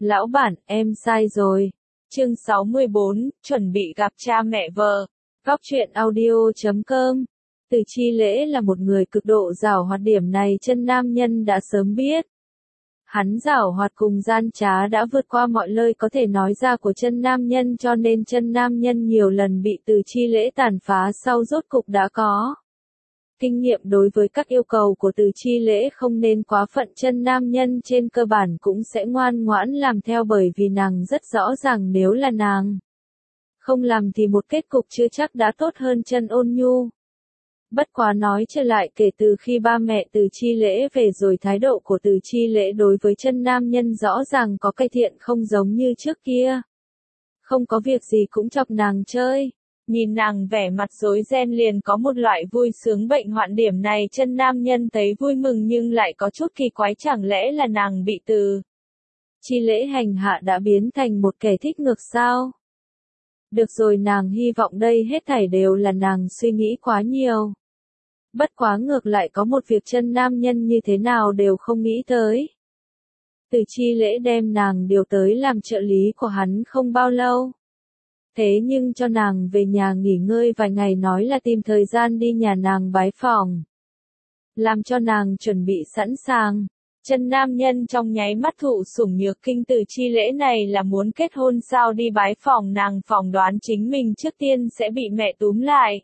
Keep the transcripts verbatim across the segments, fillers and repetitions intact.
Lão bản, em sai rồi. Chương sáu mươi bốn, chuẩn bị gặp cha mẹ vợ. Góc truyện audio chấm com. Từ Chi Lễ là một người cực độ giảo hoạt, điểm này chân nam nhân đã sớm biết. Hắn giảo hoạt cùng gian trá đã vượt qua mọi lời có thể nói ra của chân nam nhân, cho nên chân nam nhân nhiều lần bị Từ Chi Lễ tàn phá sau rốt cục đã có kinh nghiệm đối với các yêu cầu của Từ Chi Lễ không nên quá phận, chân nam nhân trên cơ bản cũng sẽ ngoan ngoãn làm theo, bởi vì nàng rất rõ ràng nếu là nàng không làm thì một kết cục chưa chắc đã tốt hơn chân ôn nhu. Bất quá nói trở lại, kể từ khi ba mẹ Từ Chi Lễ về rồi, thái độ của Từ Chi Lễ đối với chân nam nhân rõ ràng có cải thiện, không giống như trước kia. Không có việc gì cũng chọc nàng chơi. Nhìn nàng vẻ mặt rối ren liền có một loại vui sướng bệnh hoạn, điểm này chân nam nhân thấy vui mừng nhưng lại có chút kỳ quái, chẳng lẽ là nàng bị Từ Chi Lễ hành hạ đã biến thành một kẻ thích ngược sao? Được rồi, nàng hy vọng đây hết thảy đều là nàng suy nghĩ quá nhiều. Bất quá ngược lại có một việc chân nam nhân như thế nào đều không nghĩ tới. Từ Chi Lễ đem nàng điều tới làm trợ lý của hắn không bao lâu. Thế nhưng cho nàng về nhà nghỉ ngơi vài ngày, nói là tìm thời gian đi nhà nàng bái phỏng. Làm cho nàng chuẩn bị sẵn sàng. Chân nam nhân trong nháy mắt thụ sủng nhược kinh, Từ Chi Lễ này là muốn kết hôn sao? Đi bái phỏng, nàng phỏng đoán chính mình trước tiên sẽ bị mẹ túm lại.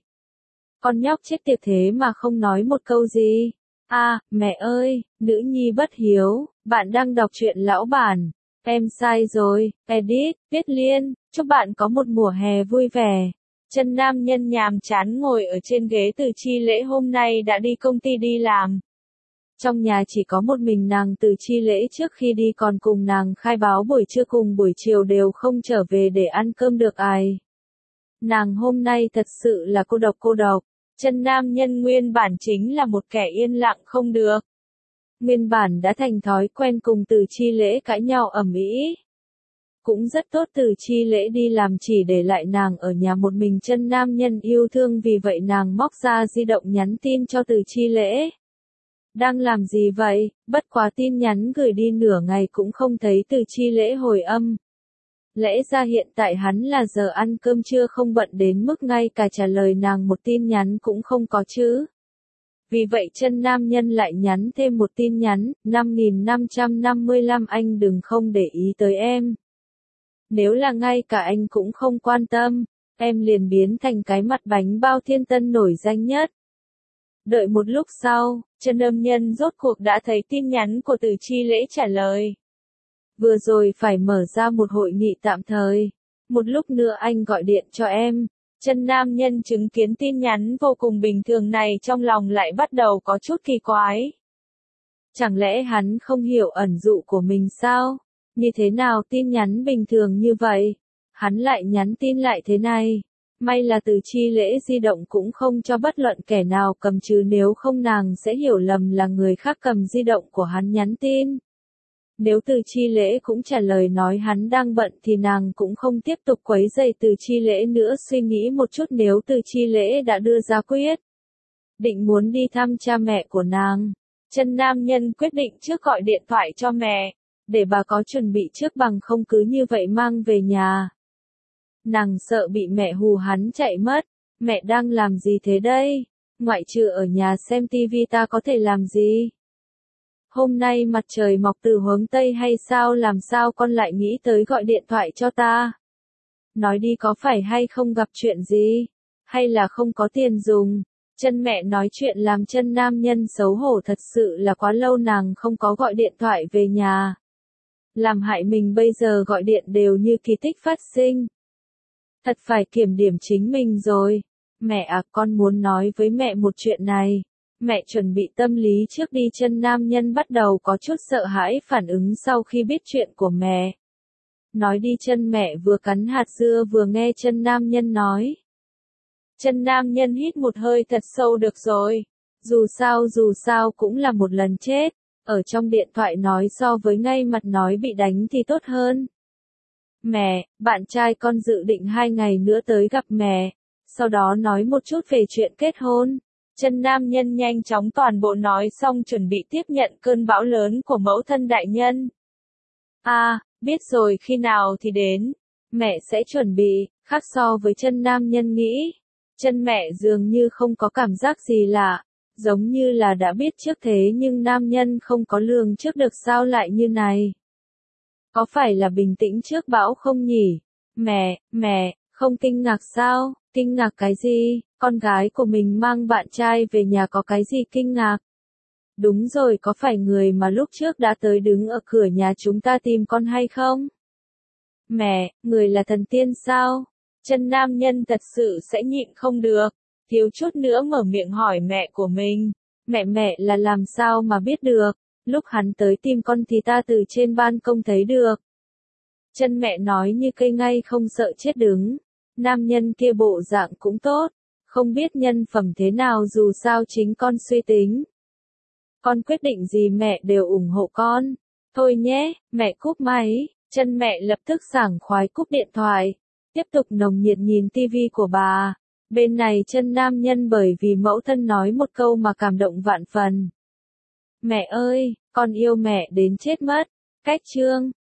Con nhóc chết tiệt thế mà không nói một câu gì. À, mẹ ơi, nữ nhi bất hiếu, bạn đang đọc truyện lão bản. Em sai rồi, edit, viết liên, chúc bạn có một mùa hè vui vẻ. Chân nam nhân nhàm chán ngồi ở trên ghế. Từ Chi Lễ hôm nay đã đi công ty đi làm. Trong nhà chỉ có một mình nàng. Từ Chi Lễ trước khi đi còn cùng nàng khai báo buổi trưa cùng buổi chiều đều không trở về để ăn cơm được ai. Nàng hôm nay thật sự là cô độc cô độc. Chân nam nhân nguyên bản chính là một kẻ yên lặng không được. Nguyên bản đã thành thói quen cùng Từ Chi Lễ cãi nhau ầm ĩ. Cũng rất tốt, Từ Chi Lễ đi làm chỉ để lại nàng ở nhà một mình. Chân nam nhân yêu thương, vì vậy nàng móc ra di động nhắn tin cho Từ Chi Lễ. Đang làm gì vậy? Bất quá tin nhắn gửi đi nửa ngày cũng không thấy Từ Chi Lễ hồi âm. Lẽ ra hiện tại hắn là giờ ăn cơm trưa, không bận đến mức ngay cả trả lời nàng một tin nhắn cũng không có chứ. Vì vậy chân nam nhân lại nhắn thêm một tin nhắn, năm nghìn năm trăm năm mươi lăm anh đừng không để ý tới em. Nếu là ngay cả anh cũng không quan tâm, em liền biến thành cái mặt bánh bao thiên tân nổi danh nhất. Đợi một lúc sau, chân âm nhân rốt cuộc đã thấy tin nhắn của Từ Chi Lễ trả lời. Vừa rồi phải mở ra một hội nghị tạm thời. Một lúc nữa anh gọi điện cho em. Chân nam nhân chứng kiến tin nhắn vô cùng bình thường này, trong lòng lại bắt đầu có chút kỳ quái. Chẳng lẽ hắn không hiểu ẩn dụ của mình sao? Như thế nào tin nhắn bình thường như vậy? Hắn lại nhắn tin lại thế này. May là Từ Chi Lễ di động cũng không cho bất luận kẻ nào cầm, chứ nếu không nàng sẽ hiểu lầm là người khác cầm di động của hắn nhắn tin. Nếu Từ Chi Lễ cũng trả lời nói hắn đang bận thì nàng cũng không tiếp tục quấy rầy Từ Chi Lễ nữa. Suy nghĩ một chút, nếu Từ Chi Lễ đã đưa ra quyết định muốn đi thăm cha mẹ của nàng, chân nam nhân quyết định trước gọi điện thoại cho mẹ, để bà có chuẩn bị trước, bằng không cứ như vậy mang về nhà. Nàng sợ bị mẹ hù hắn chạy mất. Mẹ đang làm gì thế đây? Ngoại trừ ở nhà xem tivi ta có thể làm gì? Hôm nay mặt trời mọc từ hướng Tây hay sao? Làm sao con lại nghĩ tới gọi điện thoại cho ta? Nói đi, có phải hay không gặp chuyện gì? Hay là không có tiền dùng? Chân mẹ nói chuyện làm chân nam nhân xấu hổ, thật sự là quá lâu nàng không có gọi điện thoại về nhà. Làm hại mình bây giờ gọi điện đều như kỳ tích phát sinh. Thật phải kiểm điểm chính mình rồi. Mẹ à, con muốn nói với mẹ một chuyện này. Mẹ chuẩn bị tâm lý trước đi. Chân nam nhân bắt đầu có chút sợ hãi phản ứng sau khi biết chuyện của mẹ. Nói đi. Chân mẹ vừa cắn hạt dưa vừa nghe chân nam nhân nói. Chân nam nhân hít một hơi thật sâu. Được rồi. Dù sao dù sao cũng là một lần chết. Ở trong điện thoại nói so với ngay mặt nói bị đánh thì tốt hơn. Mẹ, bạn trai con dự định hai ngày nữa tới gặp mẹ. Sau đó nói một chút về chuyện kết hôn. Chân nam nhân nhanh chóng toàn bộ nói xong, chuẩn bị tiếp nhận cơn bão lớn của mẫu thân đại nhân. À, Biết rồi khi nào thì đến. Mẹ sẽ chuẩn bị, khác so với chân nam nhân nghĩ. Chân mẹ dường như không có cảm giác gì lạ, giống như là đã biết trước thế nhưng nam nhân không có lường trước được sao lại như này. Có phải là bình tĩnh trước bão không nhỉ? Mẹ, mẹ, không kinh ngạc sao? Kinh ngạc cái gì? Con gái của mình mang bạn trai về nhà có cái gì kinh ngạc? Đúng rồi, có phải người mà lúc trước đã tới đứng ở cửa nhà chúng ta tìm con hay không? Mẹ, người là thần tiên sao? Chân nam nhân thật sự sẽ nhịn không được, thiếu chút nữa mở miệng hỏi mẹ của mình. Mẹ mẹ là làm sao mà biết được, lúc hắn tới tìm con thì ta từ trên ban công thấy được. Chân mẹ nói như cây ngay không sợ chết đứng. Nam nhân kia bộ dạng cũng tốt, không biết nhân phẩm thế nào dù sao chính con suy tính. Con quyết định gì mẹ đều ủng hộ con. Thôi nhé, mẹ cúp máy. Chân mẹ lập tức sảng khoái cúp điện thoại. Tiếp tục nồng nhiệt nhìn tivi của bà. Bên này chân nam nhân bởi vì mẫu thân nói một câu mà cảm động vạn phần. Mẹ ơi, con yêu mẹ đến chết mất. Cách chương